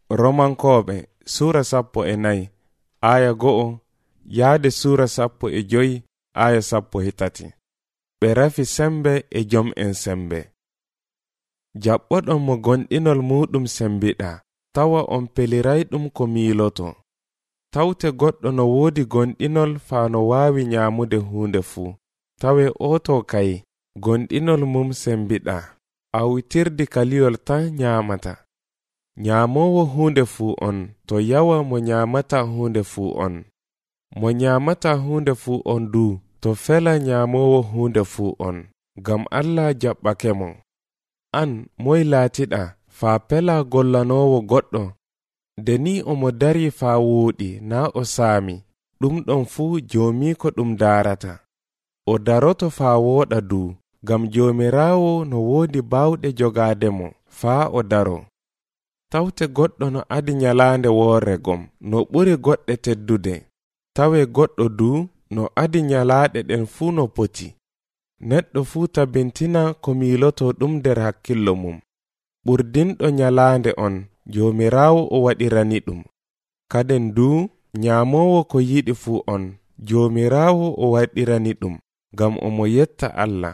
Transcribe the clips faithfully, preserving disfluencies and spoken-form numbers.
Romankoɓe sura sappo e nayi aya go'o yaade sura sappo e joyi aya sappo e tati. Ɓe rafi sembe e jom en sembe. Jaɓɓoɗon mo gonɗinol muɗum sembiɗa, tawa on peliray ɗum ko miiloto. Tawte goɗɗo no woodi gonɗinol faa no waawi nyaamude huunde fuu, tawe oto kay gonɗinol mum sembiɗa, awitirdi kaliyol tan nyaamata. Nyaamowo huunde fuu on, to yawa mo nyaamata huunde fuu on. Mo nyaamata huunde fuu on du, to fela nyaamowo huunde fuu on, gam Allah jaɓɓake mo. An moy laatiɗa faa pela gollanowo goɗɗo? Deni omo dari faa wuuɗi na o saami, ɗum ɗon fuu joomiko ɗum daarata. O daroto faa wooɗa du, gam joomiraawo no woodi bawɗe jogaade mo faa o daro. Tawte goɗɗo no adi nyalaande woore gom no ɓuri goɗɗe teddude, tawe goɗɗo du no adi nyalaaɗe ɗen fuu no poti. Neɗɗo fuu tabintina ko miiloto ɗum nder hakkillo mum. Ɓurdinɗo nyalaande on, joomiraawo o waɗirani ɗum. Kaden du nyaamowo ko yiɗi fuu on, joomiraawo o waɗirani ɗum, gam omo yetta Allah.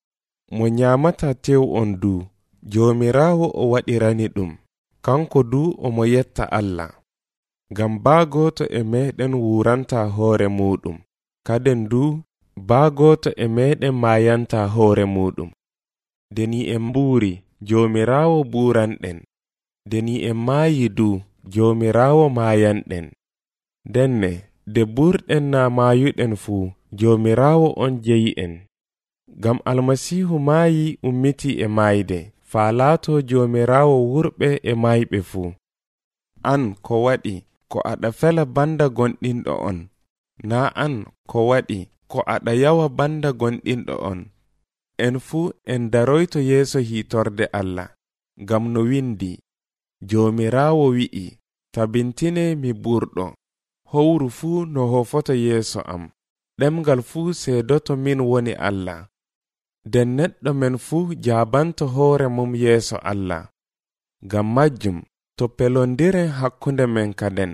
Mo nyaamata tew on du, joomiraawo o waɗirani ɗum, kanko du omo yetta Allah. Gam baagoto e meɗen wuranta hoore muɗum, kaden du baagoto e meɗen mayanta hoore muɗum. Deni en mbuuri, joomiraawo buuranɗen. Deni en maayi du, joomiraawo mayanɗen. Denne de burɗen na maayuɗen fuu, joomiraawo on jeyi en. Gam almasihu maayi ummiti e maayde, faa laato joomiraawo wurɓe e maayɓe fuu. An ko waɗi ko aɗa fela banda gonɗinɗo on, na an ko waɗi ko aɗa yawa banda gonɗinɗo on. En fuu en daroyto yeeso hitorde Allah, gam no windi, joomiraawo wi'i, tabintine mi burɗo, howru fuu no hofoto yeeso am, ɗemgal fuu seedoto min woni Allah. Den neɗɗo men fuu jaabanto hoore mum yeeso Allah. Gam majjum, to pelondiren hakkunde men kaden,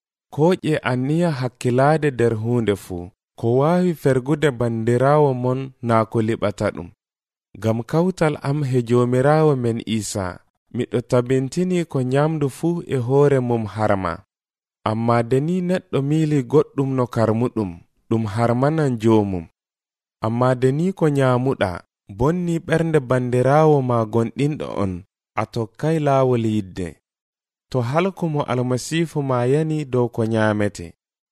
koƴe anniya hakkilaade der huunde fuu, ko waawi fergude bandiraawo mon naa ko liɓata ɗum. Gam kawtal am he joomiraawo men Isa, miɗo tabintini ko nyamdu fuu e hoore mum harma. Amma deni neɗɗo miili goɗɗum no karmuɗum, ɗum harmanan joomum. Amma deni ko nyaamuɗa, bonni ɓernde bandiraawo ma gonɗinɗo on, a tokkay laawol yidde. To halku mo almasiifu ma yani dow ko nyaamete.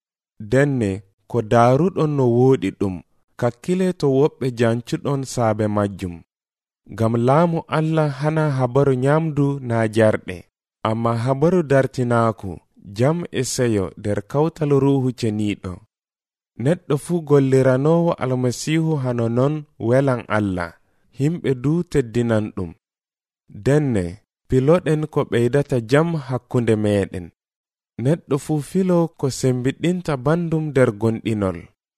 Denne ko daaruɗon no wooɗi ɗum, kakkile to woɓɓe jancuɗon saabe majjum. Gam laamu Allah hana habaru nyamdu na jarɗe, amma habaru dartinaaku, jam e seyo der kawtal ruuhu ceniiɗo. Neɗɗo fuu golliranowo almasiihu hano non welan Allah, himɓe du teddinan ɗum. Denne piloɗen ko ɓeydata jam hakkunde meɗen. Neɗɗo fuu filo ko sembiɗinta bandum der gonɗinol.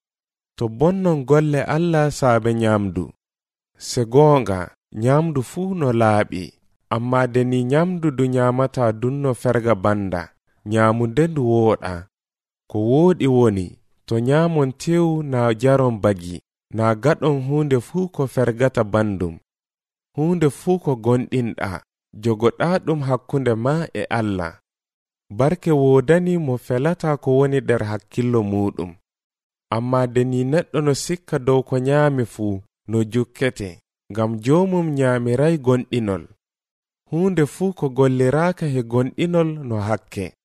To bonnon golle Allah saabe nyamdu, se goonga nyamdu fuu no laaɓi, amma deni nyamdu du nyamata dunno ferga banda, nyamunde ndu wooɗa. Ko wooɗi woni, to nyamon tew na jaron bagi, na gaɗon huunde fuu ko fergata bandum. Huunde fuu ko gonɗinɗa, jogoɗa ɗum hakkunde ma e Allah. Barke woodani mo felata ko woni der hakkillo muɗum. Amma deni neɗɗo no sikka dow ko nyaami fuu, no jukkete, gam joomum nyaamiray gonɗinol. Huunde fuu ko golliraaka he gonɗinol no hakke.